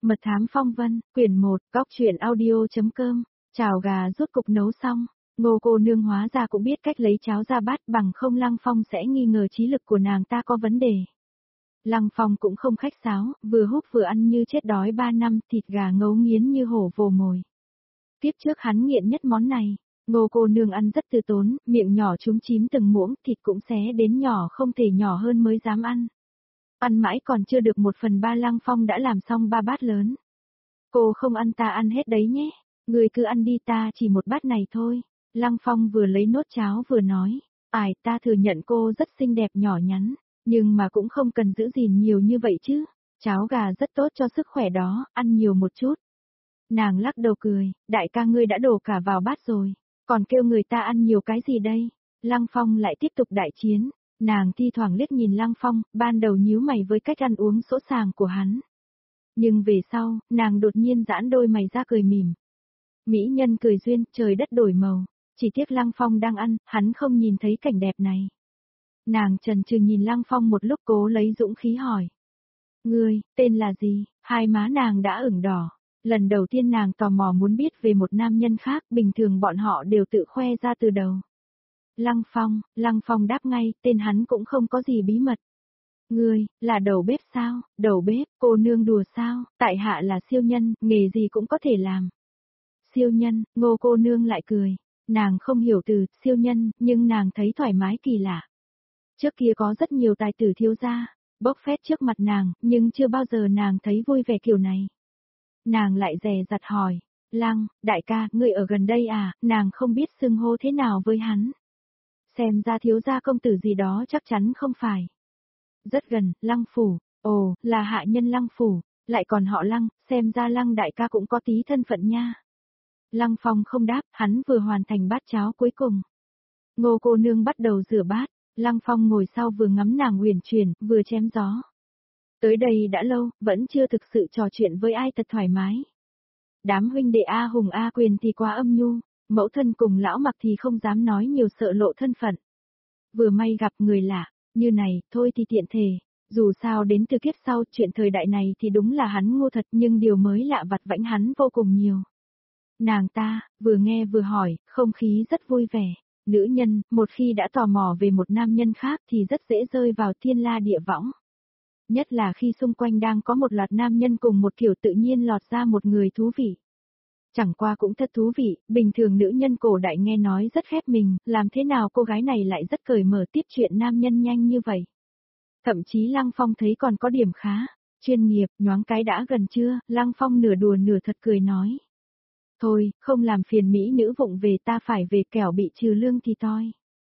Mật thám phong vân, quyển 1, góc truyện audio.com, chảo gà rốt cục nấu xong. Ngô cô nương hóa ra cũng biết cách lấy cháo ra bát, bằng không Lăng Phong sẽ nghi ngờ trí lực của nàng ta có vấn đề. Lăng Phong cũng không khách sáo, vừa húp vừa ăn như chết đói 3 năm, thịt gà ngấu nghiến như hổ vồ mồi. Tiếp trước hắn nghiện nhất món này. Ngô cô nương ăn rất từ tốn, miệng nhỏ chúm chím từng muỗng, thịt cũng xé đến nhỏ không thể nhỏ hơn mới dám ăn. Ăn mãi còn chưa được 1/3 Lăng Phong đã làm xong 3 bát lớn. Cô không ăn ta ăn hết đấy nhé, người cứ ăn đi, ta chỉ một bát này thôi. Lăng Phong vừa lấy nốt cháo vừa nói, ta thừa nhận cô rất xinh đẹp nhỏ nhắn, nhưng mà cũng không cần giữ gìn nhiều như vậy chứ. Cháo gà rất tốt cho sức khỏe đó, ăn nhiều một chút. Nàng lắc đầu cười, đại ca ngươi đã đổ cả vào bát rồi, còn kêu người ta ăn nhiều cái gì đây. Lăng Phong lại tiếp tục đại chiến. Nàng thi thoảng liếc nhìn Lăng Phong, ban đầu nhíu mày với cách ăn uống sỗ sàng của hắn. Nhưng về sau, nàng đột nhiên giãn đôi mày ra cười mỉm. Mỹ nhân cười duyên, trời đất đổi màu. Chỉ tiếc Lăng Phong đang ăn, hắn không nhìn thấy cảnh đẹp này. Nàng chần chừ nhìn Lăng Phong một lúc, cố lấy dũng khí hỏi. Ngươi, tên là gì? Hai má nàng đã ửng đỏ. Lần đầu tiên nàng tò mò muốn biết về một nam nhân khác, bình thường bọn họ đều tự khoe ra từ đầu. Lăng Phong đáp ngay, tên hắn cũng không có gì bí mật. Ngươi, là đầu bếp sao? Đầu bếp, cô nương đùa sao? Tại hạ là siêu nhân, nghề gì cũng có thể làm. Siêu nhân, Ngô cô nương lại cười. Nàng không hiểu từ siêu nhân, nhưng nàng thấy thoải mái kỳ lạ. Trước kia có rất nhiều tài tử thiếu gia, bốc phét trước mặt nàng, nhưng chưa bao giờ nàng thấy vui vẻ kiểu này. Nàng lại dè dặt hỏi, Lăng, đại ca, ngươi ở gần đây à? Nàng không biết xưng hô thế nào với hắn. Xem ra thiếu gia công tử gì đó chắc chắn không phải. Rất gần, Lăng phủ, ồ, là hạ nhân Lăng phủ, lại còn họ Lăng, xem ra Lăng đại ca cũng có tí thân phận nha. Lăng Phong không đáp, hắn vừa hoàn thành bát cháo cuối cùng. Ngô cô nương bắt đầu rửa bát, Lăng Phong ngồi sau vừa ngắm nàng uyển chuyển, vừa chém gió. Tới đây đã lâu, vẫn chưa thực sự trò chuyện với ai thật thoải mái. Đám huynh đệ A Hùng A Quyền thì quá âm nhu, mẫu thân cùng lão Mặc thì không dám nói nhiều sợ lộ thân phận. Vừa may gặp người lạ, như này, thôi thì tiện thể, dù sao đến từ kiếp sau, chuyện thời đại này thì đúng là hắn ngu thật, nhưng điều mới lạ vặt vãnh hắn vô cùng nhiều. Nàng ta, vừa nghe vừa hỏi, không khí rất vui vẻ. Nữ nhân, một khi đã tò mò về một nam nhân khác thì rất dễ rơi vào thiên la địa võng. Nhất là khi xung quanh đang có một loạt nam nhân cùng một kiểu, tự nhiên lọt ra một người thú vị. Chẳng qua cũng thật thú vị, bình thường nữ nhân cổ đại nghe nói rất khép mình, làm thế nào cô gái này lại rất cởi mở tiếp chuyện nam nhân nhanh như vậy. Thậm chí Lăng Phong thấy còn có điểm khá, chuyên nghiệp, nhoáng cái đã gần chưa, Lăng Phong nửa đùa nửa thật cười nói. Thôi, không làm phiền mỹ nữ vụng về, ta phải về kẻo bị trừ lương thì toi.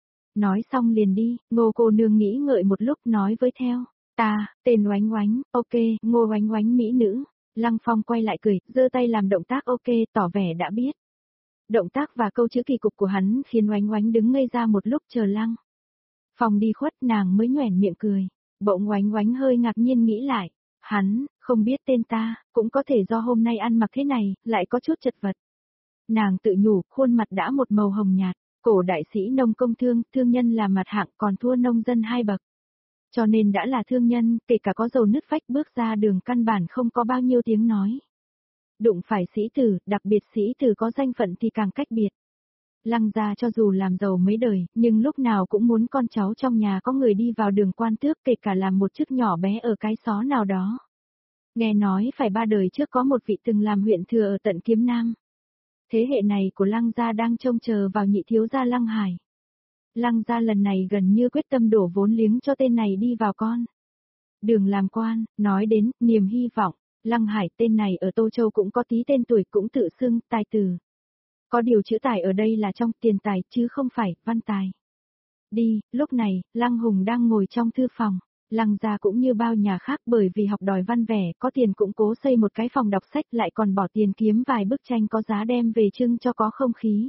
Nói xong liền đi, Ngô cô nương nghĩ ngợi một lúc nói với theo. Ta, tên Oánh Oánh, ok, Ngô Oánh Oánh mỹ nữ. Lăng Phong quay lại cười, giơ tay làm động tác ok, tỏ vẻ đã biết. Động tác và câu chữ kỳ cục của hắn khiến Oánh Oánh đứng ngây ra một lúc chờ Lăng Phong đi khuất, nàng mới nhoẻn miệng cười. Bỗng Oánh Oánh hơi ngạc nhiên nghĩ lại, hắn, không biết tên ta, cũng có thể do hôm nay ăn mặc thế này, lại có chút chật vật. Nàng tự nhủ, khuôn mặt đã một màu hồng nhạt, cổ đại sĩ nông công thương, thương nhân là mặt hạng còn thua nông dân 2 bậc. Cho nên đã là thương nhân, kể cả có dầu nứt vách bước ra đường căn bản không có bao nhiêu tiếng nói. Đụng phải sĩ tử, đặc biệt sĩ tử có danh phận thì càng cách biệt. Lăng gia cho dù làm giàu mấy đời, nhưng lúc nào cũng muốn con cháu trong nhà có người đi vào đường quan tước, kể cả làm một chức nhỏ bé ở cái xó nào đó. Nghe nói phải 3 đời trước có một vị từng làm huyện thừa ở tận Kiếm Nam. Thế hệ này của Lăng gia đang trông chờ vào nhị thiếu gia Lăng Hải. Lăng gia lần này gần như quyết tâm đổ vốn liếng cho tên này đi vào con đường làm quan, nói đến niềm hy vọng, Lăng Hải tên này ở Tô Châu cũng có tí tên tuổi, cũng tự xưng tài tử. Có điều chữ tài ở đây là trong tiền tài chứ không phải văn tài. Đi, lúc này, Lăng Hùng đang ngồi trong thư phòng. Lăng gia cũng như bao nhà khác, bởi vì học đòi văn vẻ, có tiền cũng cố xây một cái phòng đọc sách, lại còn bỏ tiền kiếm vài bức tranh có giá đem về trưng cho có không khí.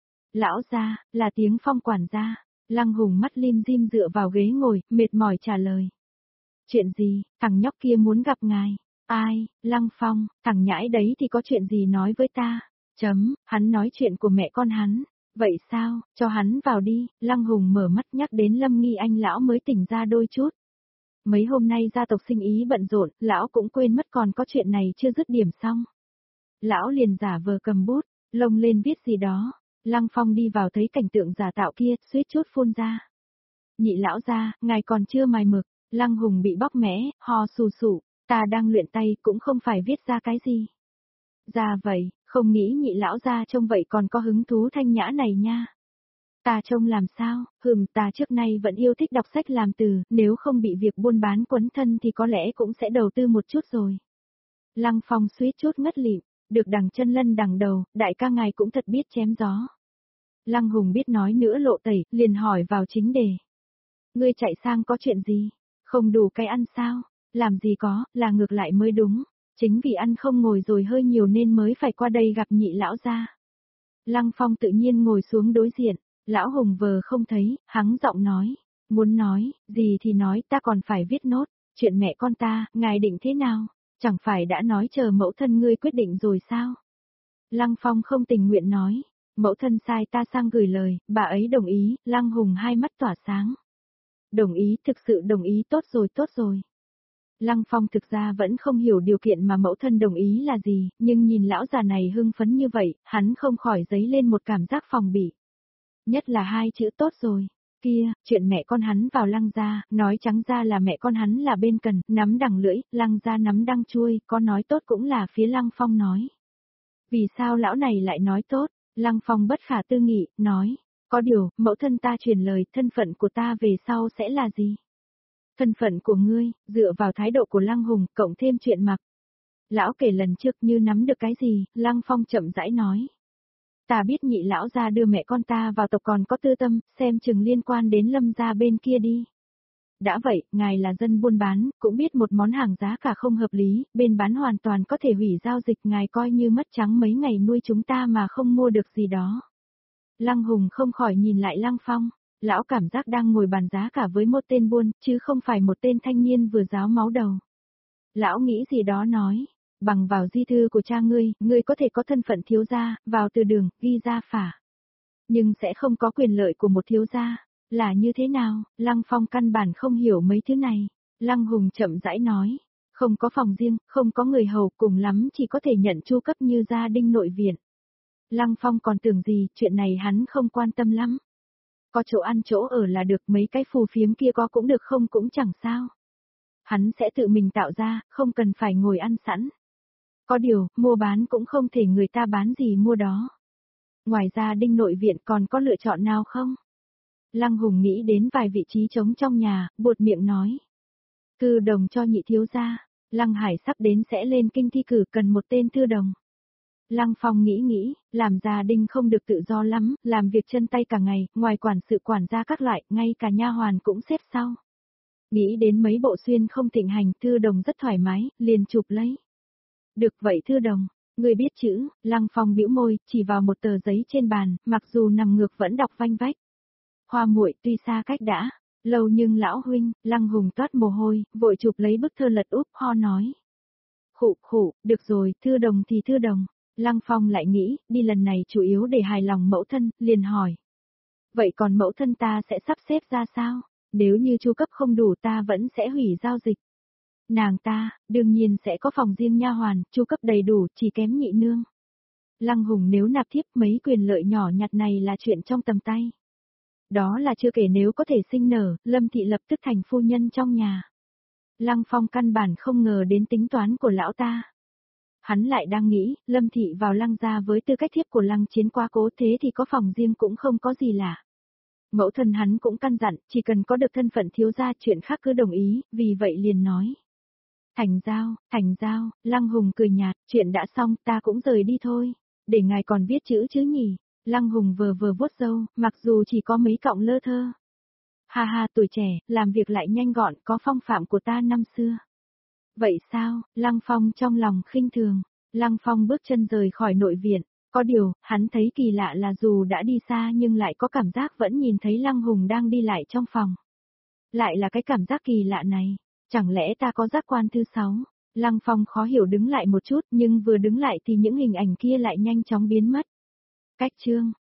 Lão gia, là tiếng Phong quản gia. Lăng Hùng mắt lim dim dựa vào ghế ngồi, mệt mỏi trả lời. Chuyện gì, thằng nhóc kia muốn gặp ngài. Ai, Lăng Phong, thằng nhãi đấy thì có chuyện gì nói với ta. Hắn nói chuyện của mẹ con hắn. Vậy sao, cho hắn vào đi. Lăng Hùng mở mắt nhắc đến Lâm Nghi Anh lão mới tỉnh ra đôi chút. Mấy hôm nay gia tộc sinh ý bận rộn, lão cũng quên mất còn có chuyện này chưa dứt điểm xong. Lão liền giả vờ cầm bút, lông lên viết gì đó. Lăng Phong đi vào thấy cảnh tượng giả tạo kia, suýt chút phun ra. Nhị lão gia, ngài còn chưa mài mực. Lăng Hùng bị bóc mẽ, ho sù sụ, ta đang luyện tay cũng không phải viết ra cái gì. Ra vậy, không nghĩ nhị lão gia trông vậy còn có hứng thú thanh nhã này nha. Ta trông làm sao, ta trước nay vẫn yêu thích đọc sách làm từ, nếu không bị việc buôn bán quấn thân thì có lẽ cũng sẽ đầu tư một chút rồi. Lăng Phong suýt chút ngất lịm, được đằng chân lân đằng đầu, đại ca ngài cũng thật biết chém gió. Lăng Hùng biết nói nữa lộ tẩy, liền hỏi vào chính đề. Ngươi chạy sang có chuyện gì? Không đủ cái ăn sao? Làm gì có, là ngược lại mới đúng. Chính vì ăn không ngồi rồi hơi nhiều nên mới phải qua đây gặp nhị lão gia. Lăng Phong tự nhiên ngồi xuống đối diện, lão Hùng vờ không thấy, hắng giọng nói. Muốn nói, gì thì nói, ta còn phải viết nốt, chuyện mẹ con ta, ngài định thế nào? Chẳng phải đã nói chờ mẫu thân ngươi quyết định rồi sao? Lăng Phong không tình nguyện nói, mẫu thân sai ta sang gửi lời, bà ấy đồng ý, Lăng Hùng hai mắt tỏa sáng. Đồng ý, thực sự đồng ý, tốt rồi, tốt rồi. Lăng Phong thực ra vẫn không hiểu điều kiện mà mẫu thân đồng ý là gì, nhưng nhìn lão già này hưng phấn như vậy, hắn không khỏi dấy lên một cảm giác phòng bị. Nhất là hai chữ tốt rồi. Kia, chuyện mẹ con hắn vào Lăng gia, nói trắng ra là mẹ con hắn là bên cần, nắm đằng lưỡi, Lăng gia nắm đăng chuôi, có nói tốt cũng là phía Lăng Phong nói. Vì sao lão này lại nói tốt? Lăng Phong bất khả tư nghị, nói. Có điều, mẫu thân ta truyền lời, thân phận của ta về sau sẽ là gì? Thân phận của ngươi, dựa vào thái độ của Lăng Hùng, cộng thêm chuyện mặc. Lão kể lần trước như nắm được cái gì, Lăng Phong chậm rãi nói. Ta biết nhị lão gia đưa mẹ con ta vào tộc còn có tư tâm, xem chừng liên quan đến Lâm gia bên kia đi. Đã vậy, ngài là dân buôn bán, cũng biết một món hàng giá cả không hợp lý, bên bán hoàn toàn có thể hủy giao dịch, ngài coi như mất trắng mấy ngày nuôi chúng ta mà không mua được gì đó. Lăng Hùng không khỏi nhìn lại Lăng Phong, lão cảm giác đang ngồi bàn giá cả với một tên buôn, chứ không phải một tên thanh niên vừa ráo máu đầu. Lão nghĩ gì đó nói, bằng vào di thư của cha ngươi có thể có thân phận thiếu gia, vào từ đường, ghi ra phả. Nhưng sẽ không có quyền lợi của một thiếu gia. Là như thế nào? Lăng Phong căn bản không hiểu mấy thứ này. Lăng Hùng chậm rãi nói, không có phòng riêng, không có người hầu, cùng lắm chỉ có thể nhận chu cấp như gia đình nội viện. Lăng Phong còn tưởng gì, chuyện này hắn không quan tâm lắm. Có chỗ ăn chỗ ở là được, mấy cái phù phiếm kia có cũng được không cũng chẳng sao. Hắn sẽ tự mình tạo ra, không cần phải ngồi ăn sẵn. Có điều, mua bán cũng không thể người ta bán gì mua đó. Ngoài ra đinh nội viện còn có lựa chọn nào không? Lăng Hùng nghĩ đến vài vị trí trống trong nhà, buột miệng nói. Cư đồng cho nhị thiếu gia, Lăng Hải sắp đến sẽ lên kinh thi cử cần một tên thư đồng. Lăng Phong nghĩ, làm gia đình không được tự do lắm, làm việc chân tay cả ngày, ngoài quản sự quản gia các loại, ngay cả nha hoàn cũng xếp sau. Nghĩ đến mấy bộ xuyên không thịnh hành, thư đồng rất thoải mái, liền chụp lấy. Được vậy thư đồng, người biết chữ, Lăng Phong bĩu môi, chỉ vào một tờ giấy trên bàn, mặc dù nằm ngược vẫn đọc vanh vách. Hoa muội tuy xa cách đã, lâu nhưng lão huynh, Lăng Hùng toát mồ hôi, vội chụp lấy bức thơ lật úp, ho nói. Khụ, được rồi, thư đồng thì thư đồng. Lăng Phong lại nghĩ, đi lần này chủ yếu để hài lòng mẫu thân, liền hỏi. Vậy còn mẫu thân ta sẽ sắp xếp ra sao? Nếu như chu cấp không đủ ta vẫn sẽ hủy giao dịch. Nàng ta, đương nhiên sẽ có phòng riêng nha hoàn, chu cấp đầy đủ, chỉ kém nhị nương. Lăng Hùng nếu nạp thiếp mấy quyền lợi nhỏ nhặt này là chuyện trong tầm tay. Đó là chưa kể nếu có thể sinh nở, Lâm Thị lập tức thành phu nhân trong nhà. Lăng Phong căn bản không ngờ đến tính toán của lão ta. Hắn lại đang nghĩ, Lâm Thị vào Lăng gia với tư cách thiếp của Lăng Chiến quá cố, thế thì có phòng riêng cũng không có gì lạ. Mẫu thân hắn cũng căn dặn, chỉ cần có được thân phận thiếu gia chuyện khác cứ đồng ý, vì vậy liền nói. Thành giao, Lăng Hùng cười nhạt, chuyện đã xong ta cũng rời đi thôi, để ngài còn viết chữ chứ nhỉ. Lăng Hùng vờ vuốt râu, mặc dù chỉ có mấy cọng lơ thơ. Ha, tuổi trẻ, làm việc lại nhanh gọn, có phong phạm của ta năm xưa. Vậy sao? Lăng Phong trong lòng khinh thường. Lăng Phong bước chân rời khỏi nội viện. Có điều, hắn thấy kỳ lạ là dù đã đi xa nhưng lại có cảm giác vẫn nhìn thấy Lăng Hùng đang đi lại trong phòng. Lại là cái cảm giác kỳ lạ này. Chẳng lẽ ta có giác quan thứ 6? Lăng Phong khó hiểu đứng lại một chút nhưng vừa đứng lại thì những hình ảnh kia lại nhanh chóng biến mất. Cách chương